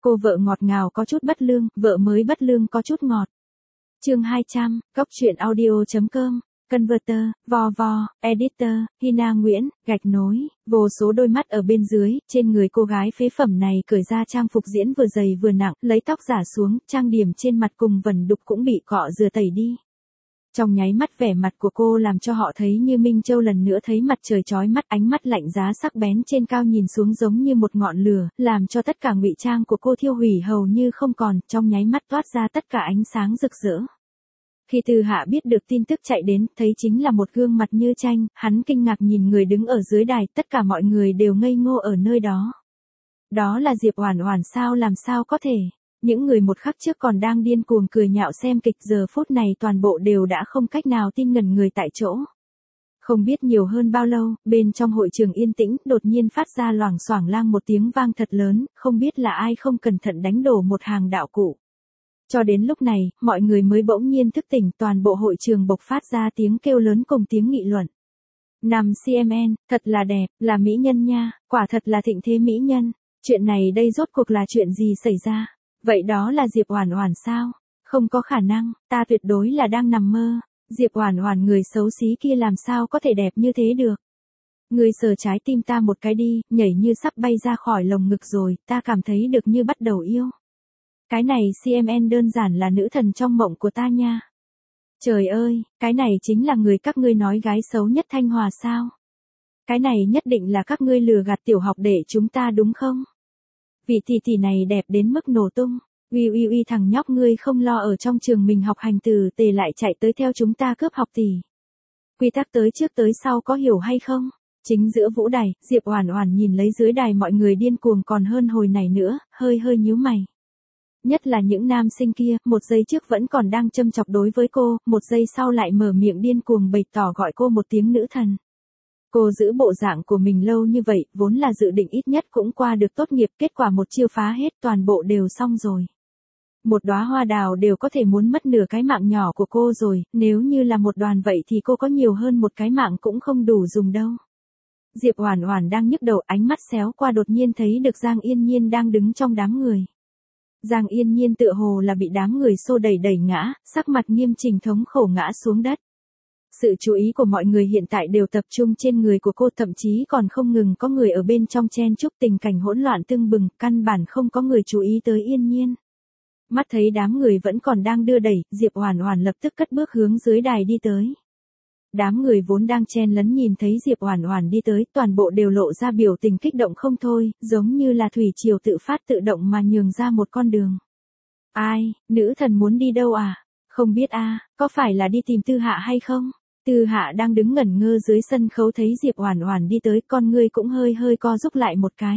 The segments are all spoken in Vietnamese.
Cô vợ ngọt ngào có chút bất lương, vợ mới bất lương có chút ngọt. Chương 200, Cốc truyện audio.com, Converter, Vo, Editor, Hina Nguyễn, gạch nối, vô số đôi mắt ở bên dưới, trên người cô gái phế phẩm này cởi ra trang phục diễn vừa dày vừa nặng, lấy tóc giả xuống, trang điểm trên mặt cùng vẩn đục cũng bị cọ rửa tẩy đi. Trong nháy mắt vẻ mặt của cô làm cho họ thấy như Minh Châu lần nữa thấy mặt trời chói mắt, ánh mắt lạnh giá sắc bén trên cao nhìn xuống giống như một ngọn lửa, làm cho tất cả ngụy trang của cô thiêu hủy hầu như không còn, trong nháy mắt toát ra tất cả ánh sáng rực rỡ. Khi Tư Hạ biết được tin tức chạy đến, thấy chính là một gương mặt như tranh, hắn kinh ngạc nhìn người đứng ở dưới đài, tất cả mọi người đều ngây ngô ở nơi đó. Đó là Diệp Oản Oản sao, làm sao có thể? Những người một khắc trước còn đang điên cuồng cười nhạo xem kịch giờ phút này toàn bộ đều đã không cách nào tin, ngẩn người tại chỗ. Không biết nhiều hơn bao lâu, bên trong hội trường yên tĩnh, đột nhiên phát ra loảng xoảng lang một tiếng vang thật lớn, không biết là ai không cẩn thận đánh đổ một hàng đạo cụ. Cho đến lúc này, mọi người mới bỗng nhiên thức tỉnh, toàn bộ hội trường bộc phát ra tiếng kêu lớn cùng tiếng nghị luận. Nằm CMN, thật là đẹp, là mỹ nhân nha, quả thật là thịnh thế mỹ nhân. Chuyện này đây rốt cuộc là chuyện gì xảy ra? Vậy đó là Diệp Oản Oản sao? Không có khả năng, ta tuyệt đối là đang nằm mơ. Diệp Oản Oản người xấu xí kia làm sao có thể đẹp như thế được? Người sờ trái tim ta một cái đi, nhảy như sắp bay ra khỏi lồng ngực rồi, ta cảm thấy được như bắt đầu yêu. Cái này CMN đơn giản là nữ thần trong mộng của ta nha. Trời ơi, cái này chính là người các ngươi nói gái xấu nhất Thanh Hòa sao? Cái này nhất định là các ngươi lừa gạt tiểu học để chúng ta đúng không? Vị tỷ này đẹp đến mức nổ tung. Uy thằng nhóc ngươi không lo ở trong trường mình học hành từ tề lại chạy tới theo chúng ta cướp học tỷ. Quy tắc tới trước tới sau có hiểu hay không? Chính giữa vũ đài, Diệp Oản Oản nhìn lấy dưới đài mọi người điên cuồng còn hơn hồi này nữa, hơi nhíu mày. Nhất là những nam sinh kia, một giây trước vẫn còn đang châm chọc đối với cô, một giây sau lại mở miệng điên cuồng bày tỏ gọi cô một tiếng nữ thần. Cô giữ bộ dạng của mình lâu như vậy, vốn là dự định ít nhất cũng qua được tốt nghiệp, kết quả một chiêu phá hết, toàn bộ đều xong rồi. Một đóa hoa đào đều có thể muốn mất nửa cái mạng nhỏ của cô rồi, nếu như là một đoàn vậy thì cô có nhiều hơn một cái mạng cũng không đủ dùng đâu. Diệp Oản Oản đang nhức đầu, ánh mắt xéo qua đột nhiên thấy được Giang Yên Nhiên đang đứng trong đám người. Giang Yên Nhiên tựa hồ là bị đám người xô đẩy ngã, sắc mặt nghiêm chỉnh thống khổ ngã xuống đất. Sự chú ý của mọi người hiện tại đều tập trung trên người của cô, thậm chí còn không ngừng có người ở bên trong chen chúc, tình cảnh hỗn loạn tưng bừng, căn bản không có người chú ý tới Yên Nhiên. Mắt thấy đám người vẫn còn đang đưa đẩy, Diệp Oản Oản lập tức cất bước hướng dưới đài đi tới. Đám người vốn đang chen lấn nhìn thấy Diệp Oản Oản đi tới, toàn bộ đều lộ ra biểu tình kích động không thôi, giống như là thủy triều tự phát tự động mà nhường ra một con đường. Ai, nữ thần muốn đi đâu à? Không biết a, có phải là đi tìm Tư Hạ hay không? Tư Hạ đang đứng ngẩn ngơ dưới sân khấu thấy Diệp Oản Oản đi tới, con ngươi cũng hơi co rúm lại một cái.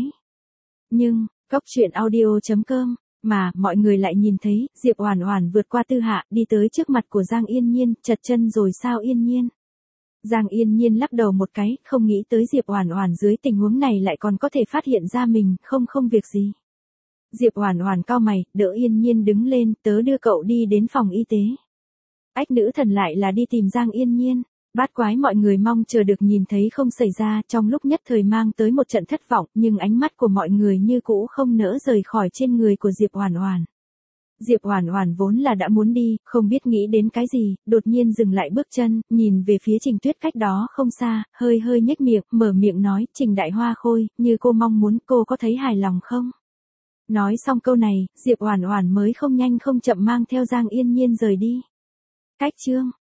Nhưng, Cốc truyện audio.com, mà mọi người lại nhìn thấy Diệp Oản Oản vượt qua Tư Hạ, đi tới trước mặt của Giang Yên Nhiên, chật chân rồi sao Yên Nhiên? Giang Yên Nhiên lắc đầu một cái, không nghĩ tới Diệp Oản Oản dưới tình huống này lại còn có thể phát hiện ra mình, không việc gì. Diệp Oản Oản cau mày, đỡ Yên Nhiên đứng lên, tớ đưa cậu đi đến phòng y tế. Ách, nữ thần lại là đi tìm Giang Yên Nhiên. Bát quái mọi người mong chờ được nhìn thấy không xảy ra, trong lúc nhất thời mang tới một trận thất vọng, nhưng ánh mắt của mọi người như cũ không nỡ rời khỏi trên người của Diệp Oản Oản. Diệp Oản Oản vốn là đã muốn đi, không biết nghĩ đến cái gì, đột nhiên dừng lại bước chân, nhìn về phía Trình Tuyết cách đó không xa, hơi nhếch miệng, mở miệng nói, Trình Đại Hoa Khôi, như cô mong muốn, cô có thấy hài lòng không? Nói xong câu này, Diệp Oản Oản mới không nhanh không chậm mang theo Giang Yên Nhiên rời đi. Cách chương